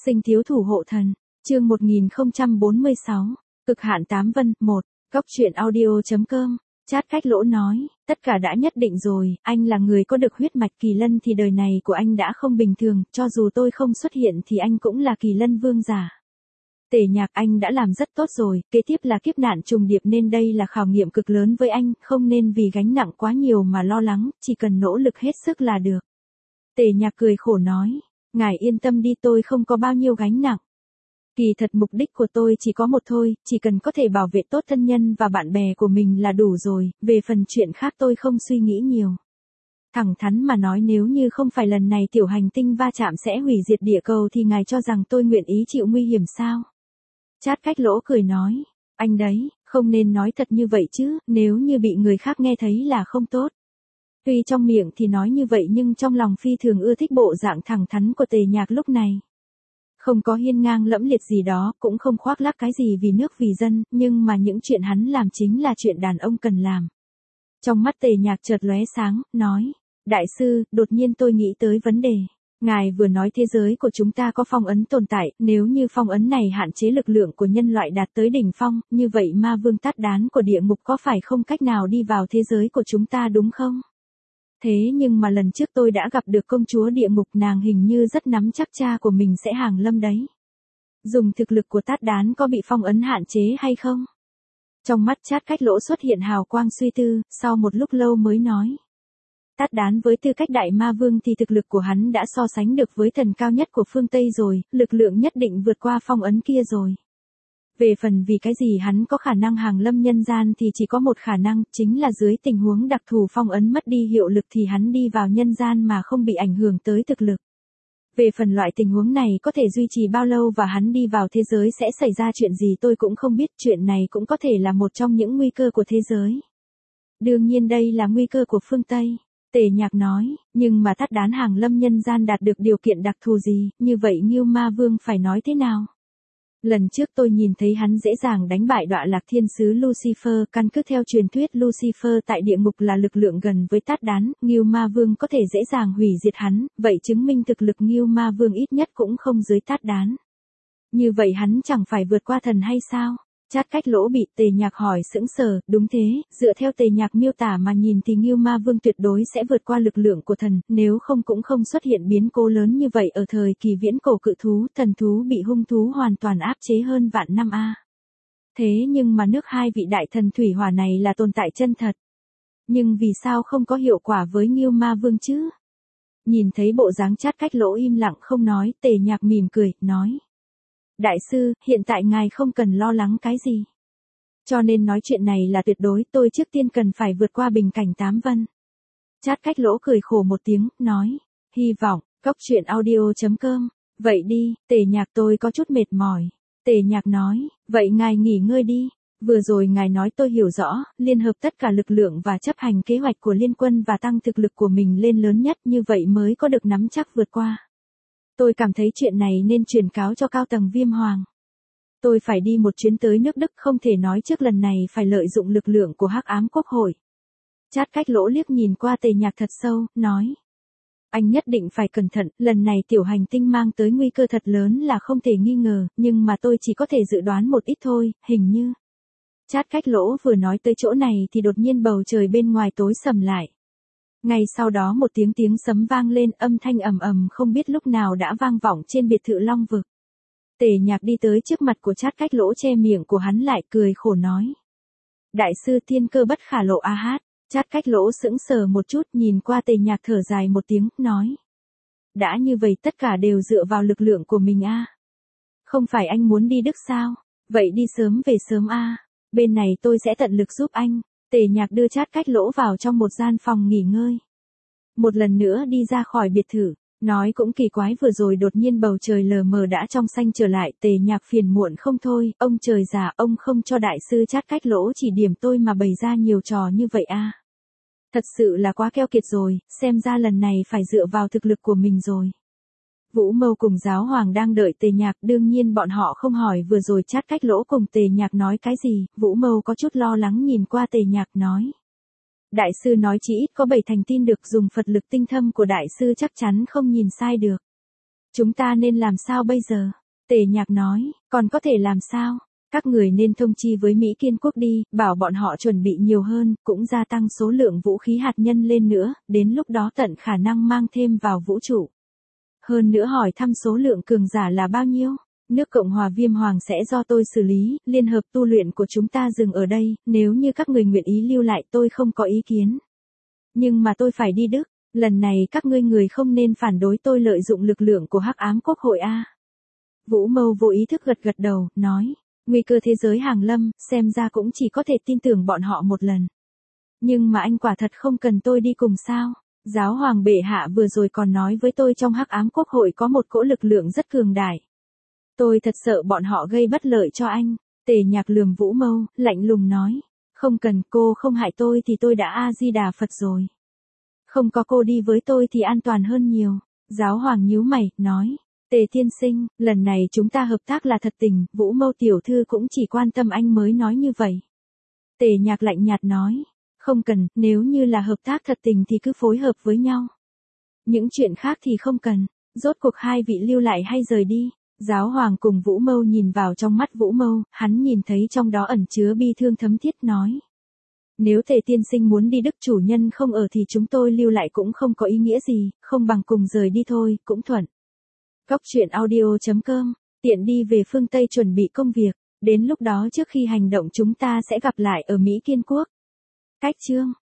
Sinh thiếu thủ hộ thần, chương 1046, cực hạn 8 vân, 1, góc truyện audio.com, chat cách lỗ nói, tất cả đã nhất định rồi, anh là người có được huyết mạch kỳ lân thì đời này của anh đã không bình thường, cho dù tôi không xuất hiện thì anh cũng là kỳ lân vương giả. Tề Nhạc, anh đã làm rất tốt rồi, kế tiếp là kiếp nạn trùng điệp nên đây là khảo nghiệm cực lớn với anh, không nên vì gánh nặng quá nhiều mà lo lắng, chỉ cần nỗ lực hết sức là được. Tề Nhạc cười khổ nói, ngài yên tâm đi, tôi không có bao nhiêu gánh nặng. Kỳ thật mục đích của tôi chỉ có một thôi, chỉ cần có thể bảo vệ tốt thân nhân và bạn bè của mình là đủ rồi, về phần chuyện khác tôi không suy nghĩ nhiều. Thẳng thắn mà nói, nếu như không phải lần này tiểu hành tinh va chạm sẽ hủy diệt địa cầu thì ngài cho rằng tôi nguyện ý chịu nguy hiểm sao? Chát cách lỗ cười nói, anh đấy, không nên nói thật như vậy chứ, nếu như bị người khác nghe thấy là không tốt. Tuy trong miệng thì nói như vậy nhưng trong lòng phi thường ưa thích bộ dạng thẳng thắn của Tề Nhạc lúc này. Không có hiên ngang lẫm liệt gì đó, cũng không khoác lác cái gì vì nước vì dân, nhưng mà những chuyện hắn làm chính là chuyện đàn ông cần làm. Trong mắt Tề Nhạc chợt lóe sáng, nói, đại sư, đột nhiên tôi nghĩ tới vấn đề. Ngài vừa nói thế giới của chúng ta có phong ấn tồn tại, nếu như phong ấn này hạn chế lực lượng của nhân loại đạt tới đỉnh phong, như vậy ma vương Tát Đán của địa ngục có phải không cách nào đi vào thế giới của chúng ta đúng không? Thế nhưng mà lần trước tôi đã gặp được công chúa địa ngục, nàng hình như rất nắm chắc cha của mình sẽ hàng lâm đấy. Dùng thực lực của Tát Đán có bị phong ấn hạn chế hay không? Trong mắt Chát cách lỗ xuất hiện hào quang suy tư, sau một lúc lâu mới nói. Tát Đán với tư cách đại ma vương thì thực lực của hắn đã so sánh được với thần cao nhất của phương Tây rồi, lực lượng nhất định vượt qua phong ấn kia rồi. Về phần vì cái gì hắn có khả năng hàng lâm nhân gian thì chỉ có một khả năng, chính là dưới tình huống đặc thù phong ấn mất đi hiệu lực thì hắn đi vào nhân gian mà không bị ảnh hưởng tới thực lực. Về phần loại tình huống này có thể duy trì bao lâu và hắn đi vào thế giới sẽ xảy ra chuyện gì tôi cũng không biết, chuyện này cũng có thể là một trong những nguy cơ của thế giới. Đương nhiên đây là nguy cơ của phương Tây. Tề Nhạc nói, nhưng mà Tát Đán hàng lâm nhân gian đạt được điều kiện đặc thù gì, như vậy Ngưu Ma Vương phải nói thế nào? Lần trước tôi nhìn thấy hắn dễ dàng đánh bại Đọa Lạc Thiên Sứ Lucifer, căn cứ theo truyền thuyết Lucifer tại địa ngục là lực lượng gần với Tát Đán, Ngưu Ma Vương có thể dễ dàng hủy diệt hắn, vậy chứng minh thực lực Ngưu Ma Vương ít nhất cũng không dưới Tát Đán. Như vậy hắn chẳng phải vượt qua thần hay sao? Chát cách lỗ bị Tề Nhạc hỏi sững sờ, đúng thế, dựa theo Tề Nhạc miêu tả mà nhìn thì Ngưu Ma Vương tuyệt đối sẽ vượt qua lực lượng của thần, nếu không cũng không xuất hiện biến cố lớn như vậy ở thời kỳ viễn cổ cự thú, thần thú bị hung thú hoàn toàn áp chế hơn vạn năm a. Thế nhưng mà nước hai vị đại thần thủy hỏa này là tồn tại chân thật. Nhưng vì sao không có hiệu quả với Ngưu Ma Vương chứ? Nhìn thấy bộ dáng Chát cách lỗ im lặng không nói, Tề Nhạc mỉm cười, nói. Đại sư, hiện tại ngài không cần lo lắng cái gì. Cho nên nói chuyện này là tuyệt đối, tôi trước tiên cần phải vượt qua bình cảnh 8 vân. Chát cách lỗ cười khổ một tiếng, nói, hy vọng, góc truyện audio.com, vậy đi, Tề Nhạc tôi có chút mệt mỏi. Tề Nhạc nói, vậy ngài nghỉ ngơi đi, vừa rồi ngài nói tôi hiểu rõ, liên hợp tất cả lực lượng và chấp hành kế hoạch của liên quân và tăng thực lực của mình lên lớn nhất, như vậy mới có được nắm chắc vượt qua. Tôi cảm thấy chuyện này nên truyền cáo cho cao tầng Viêm Hoàng. Tôi phải đi một chuyến tới nước Đức, không thể nói trước, lần này phải lợi dụng lực lượng của Hắc Ám Quốc hội. Chát cách lỗ liếc nhìn qua Tề Nhạc thật sâu, nói. Anh nhất định phải cẩn thận, lần này tiểu hành tinh mang tới nguy cơ thật lớn là không thể nghi ngờ, nhưng mà tôi chỉ có thể dự đoán một ít thôi, hình như. Chát cách lỗ vừa nói tới chỗ này thì đột nhiên bầu trời bên ngoài tối sầm lại. Ngay sau đó một tiếng sấm vang lên, âm thanh ầm ầm không biết lúc nào đã vang vọng trên biệt thự Long Vực. Tề Nhạc đi tới trước mặt của Chát cách lỗ, che miệng của hắn lại, cười khổ nói. Đại sư, thiên cơ bất khả lộ a hát. Chát cách lỗ sững sờ một chút, nhìn qua Tề Nhạc thở dài một tiếng, nói. Đã như vậy tất cả đều dựa vào lực lượng của mình a. Không phải anh muốn đi Đức sao? Vậy đi sớm về sớm a. Bên này tôi sẽ tận lực giúp anh. Tề Nhạc đưa Chát cách lỗ vào trong một gian phòng nghỉ ngơi. Một lần nữa đi ra khỏi biệt thự, nói cũng kỳ quái, vừa rồi đột nhiên bầu trời lờ mờ đã trong xanh trở lại. Tề Nhạc phiền muộn không thôi, ông trời già, ông không cho đại sư Chát cách lỗ chỉ điểm tôi mà bày ra nhiều trò như vậy a. Thật sự là quá keo kiệt rồi, xem ra lần này phải dựa vào thực lực của mình rồi. Vũ Mâu cùng Giáo Hoàng đang đợi Tề Nhạc, đương nhiên bọn họ không hỏi vừa rồi Chát cách lỗ cùng Tề Nhạc nói cái gì. Vũ Mâu có chút lo lắng nhìn qua Tề Nhạc, nói. Đại sư nói chỉ ít có 7 thành tin được, dùng Phật lực tinh thâm của đại sư chắc chắn không nhìn sai được. Chúng ta nên làm sao bây giờ? Tề Nhạc nói, còn có thể làm sao? Các người nên thông chi với Mỹ Kiên Quốc đi, bảo bọn họ chuẩn bị nhiều hơn, cũng gia tăng số lượng vũ khí hạt nhân lên nữa, đến lúc đó tận khả năng mang thêm vào vũ trụ. Hơn nữa hỏi thăm số lượng cường giả là bao nhiêu? Nước Cộng hòa Viêm Hoàng sẽ do tôi xử lý, liên hợp tu luyện của chúng ta dừng ở đây, nếu như các người nguyện ý lưu lại tôi không có ý kiến. Nhưng mà tôi phải đi Đức, lần này các ngươi người không nên phản đối tôi lợi dụng lực lượng của Hắc Ám Quốc hội a. Vũ Mâu vô ý thức gật gật đầu, nói, nguy cơ thế giới hàng lâm, xem ra cũng chỉ có thể tin tưởng bọn họ một lần. Nhưng mà anh quả thật không cần tôi đi cùng sao? Giáo hoàng bệ hạ vừa rồi còn nói với tôi trong Hắc Ám Quốc hội có một cỗ lực lượng rất cường đại. Tôi thật sợ bọn họ gây bất lợi cho anh. Tề Nhạc lườm Vũ Mâu, lạnh lùng nói, không cần, cô không hại tôi thì tôi đã A-di-đà Phật rồi. Không có cô đi với tôi thì an toàn hơn nhiều. Giáo hoàng nhíu mày, nói, Tề tiên sinh, lần này chúng ta hợp tác là thật tình, Vũ Mâu tiểu thư cũng chỉ quan tâm anh mới nói như vậy. Tề Nhạc lạnh nhạt nói, không cần, nếu như là hợp tác thật tình thì cứ phối hợp với nhau. Những chuyện khác thì không cần, rốt cuộc hai vị lưu lại hay rời đi. Giáo hoàng cùng Vũ Mâu nhìn vào trong mắt Vũ Mâu, hắn nhìn thấy trong đó ẩn chứa bi thương thấm thiết nói. Nếu Tề tiên sinh muốn đi Đức chủ nhân không ở thì chúng tôi lưu lại cũng không có ý nghĩa gì, không bằng cùng rời đi thôi, cũng thuận. Góc truyện audio.com, tiện đi về phương Tây chuẩn bị công việc, đến lúc đó trước khi hành động chúng ta sẽ gặp lại ở Mỹ Kiên Quốc. Cách chương